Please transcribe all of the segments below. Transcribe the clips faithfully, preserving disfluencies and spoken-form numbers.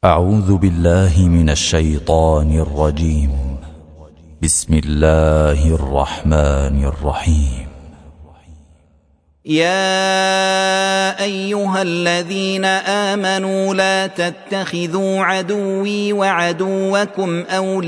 أعوذ بالله من الشيطان الرجيم. بسم الله الرحمن الرحيم. يا أيها الذين آمنوا لا تتخذوا عدوي وعدوكم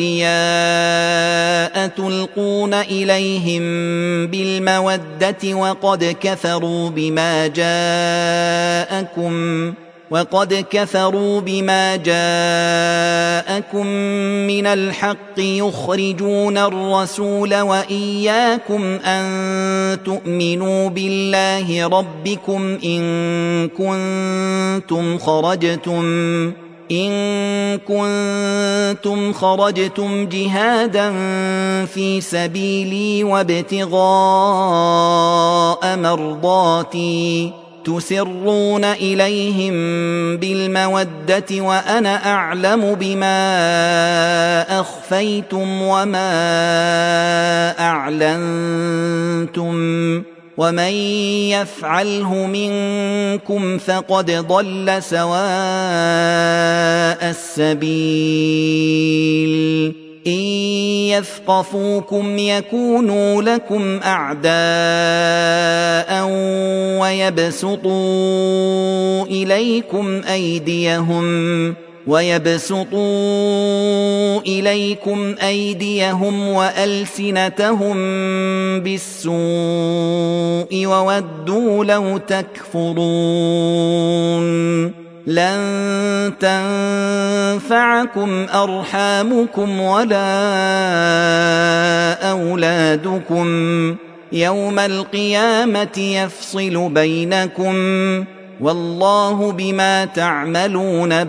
أولياء تلقون إليهم بالمودة وقد كفروا بما جاءكم وقد كفروا بما جاءكم من الحق يخرجون الرسول وإياكم أن تؤمنوا بالله ربكم إن كنتم خرجتم إن كنتم خرجتم جهادا في سبيلي وابتغاء مرضاتي تسرون إليهم بالمودة وأنا أعلم بما أخفيتم وما أعلنتم ومن يفعله منكم فقد ضل سواء السبيل إن يثقفوكم يكونوا لكم أعداء ويبسطوا إليكم أيديهم ويبسطوا إليكم أيديهم وألسنتهم بالسوء وودوا لو تكفرون لن تنفعكم أرحامكم ولا أولادكم يوم القيامة يفصل بينكم والله بما تعملون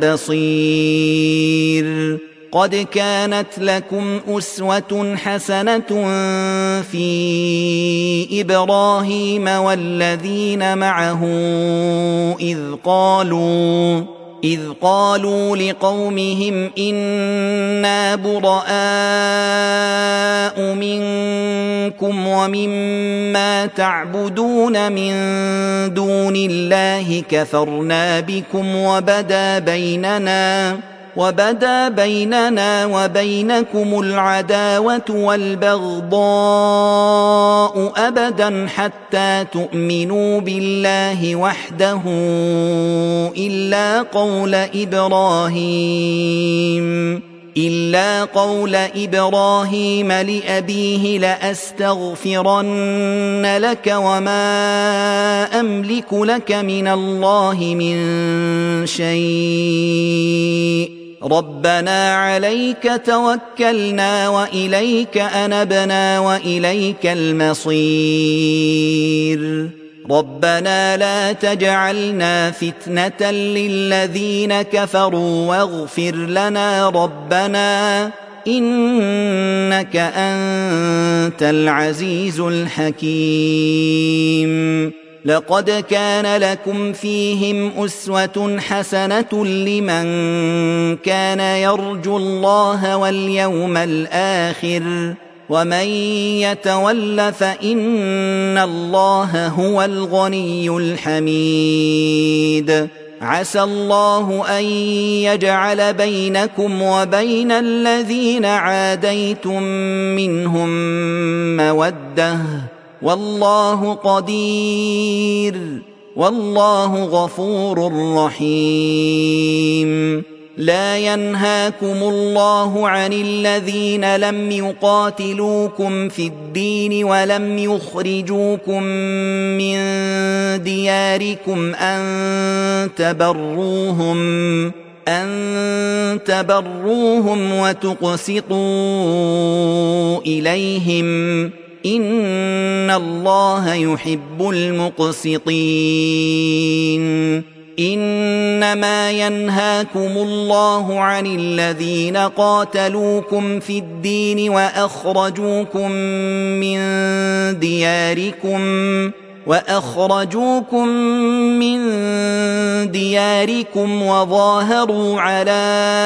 بصير. قد كانت لكم أسوة حسنة في إبراهيم والذين معه إذ قالوا إذ قالوا لقومهم إنا براء منكم ومما تعبدون من دون الله كفرنا بكم وبدا بيننا وبدا بيننا وبينكم العداوة والبغضاء أبدا حتى تؤمنوا بالله وحده إلا قول إبراهيم إلا قول إبراهيم لأبيه لأستغفرن لك وما أملك لك من الله من شيء ربنا عليك توكلنا وإليك أنبنا وإليك المصير ربنا لا تجعلنا فتنة للذين كفروا واغفر لنا ربنا إنك أنت العزيز الحكيم. لقد كان لكم فيهم أسوة حسنة لمن كان يرجو الله واليوم الآخر ومن يتول فإن الله هو الغني الحميد. عسى الله أن يجعل بينكم وبين الذين عاديتم منهم مودة والله قدير والله غفور رحيم. لا ينهاكم الله عن الذين لم يقاتلوكم في الدين ولم يخرجوكم من دياركم أن تبروهم أن تبروهم وتقسطوا إليهم إن الله يحب المقسطين. إنما ينهاكم الله عن الذين قاتلوكم في الدين وأخرجوكم من دياركم وأخرجوكم من دياركم وظاهروا على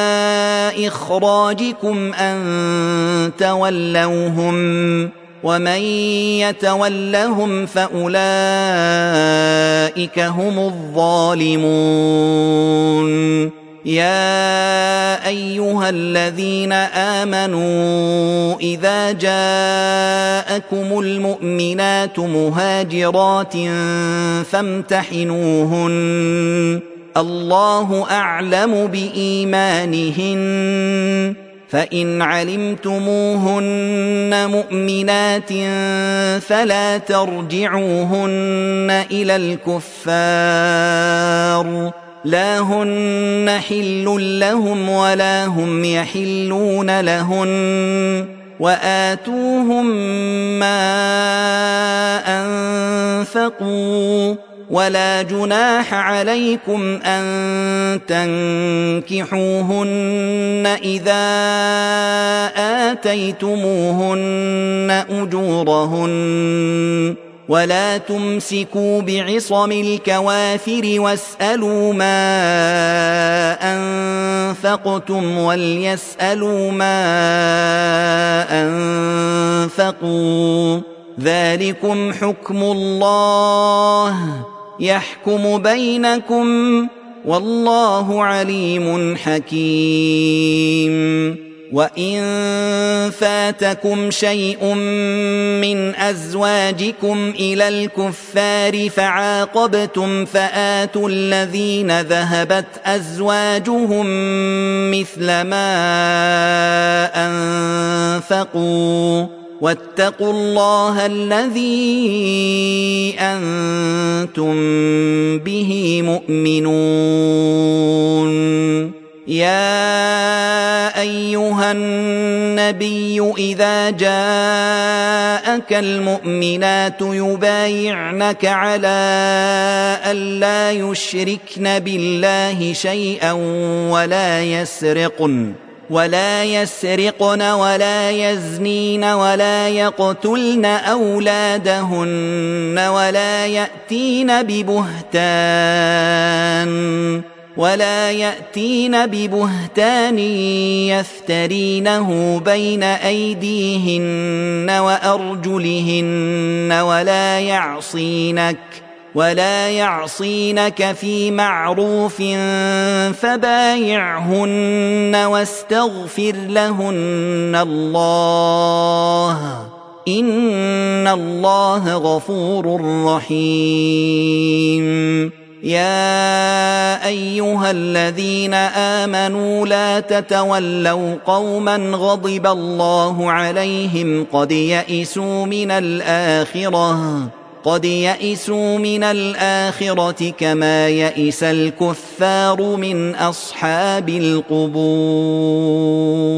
إخراجكم أن تولوهم ومن يتولهم فأولئك هم الظالمون يا أيها الذين آمنوا إذا جاءكم المؤمنات مهاجرات فامتحنوهن الله أعلم بإيمانهن فإن علمتموهن مؤمنات فلا ترجعوهن إلى الكفار لا هن حل لهم ولا هم يحلون لهن وآتوهم ما أنفقوا ولا جناح عليكم أن تنكحوهن إذا آتيتموهن أجورهن ولا تمسكوا بعصم الكوافر واسألوا ما أنفقتم وليسألوا ما أنفقوا ذلكم حكم الله يحكم بينكم والله عليم حكيم وإن فاتكم شيء من أزواجكم إلى الكفار فعاقبتم فآتوا الذين ذهبت أزواجهم مثل ما أنفقوا واتقوا الله الذي أنتم به مؤمنون يا أيها النبي إذا جاءك المؤمنات يبايعنك على ألا يشركن بالله شيئا ولا يسرقن ولا يسرقن ولا يزنين ولا يقتلن أولادهن ولا يأتين ببهتان ولا يأتين ببهتان يفترينه بين أيديهن وأرجلهن ولا يعصينك ولا يعصينك في معروف فبايعهن واستغفر لهن الله إن الله غفور رحيم يا أيها الذين آمنوا لا تتولوا قوما غضب الله عليهم قد يئسوا من الآخرة قد يئسوا من الآخرة كما يئس الكفار من أصحاب القبور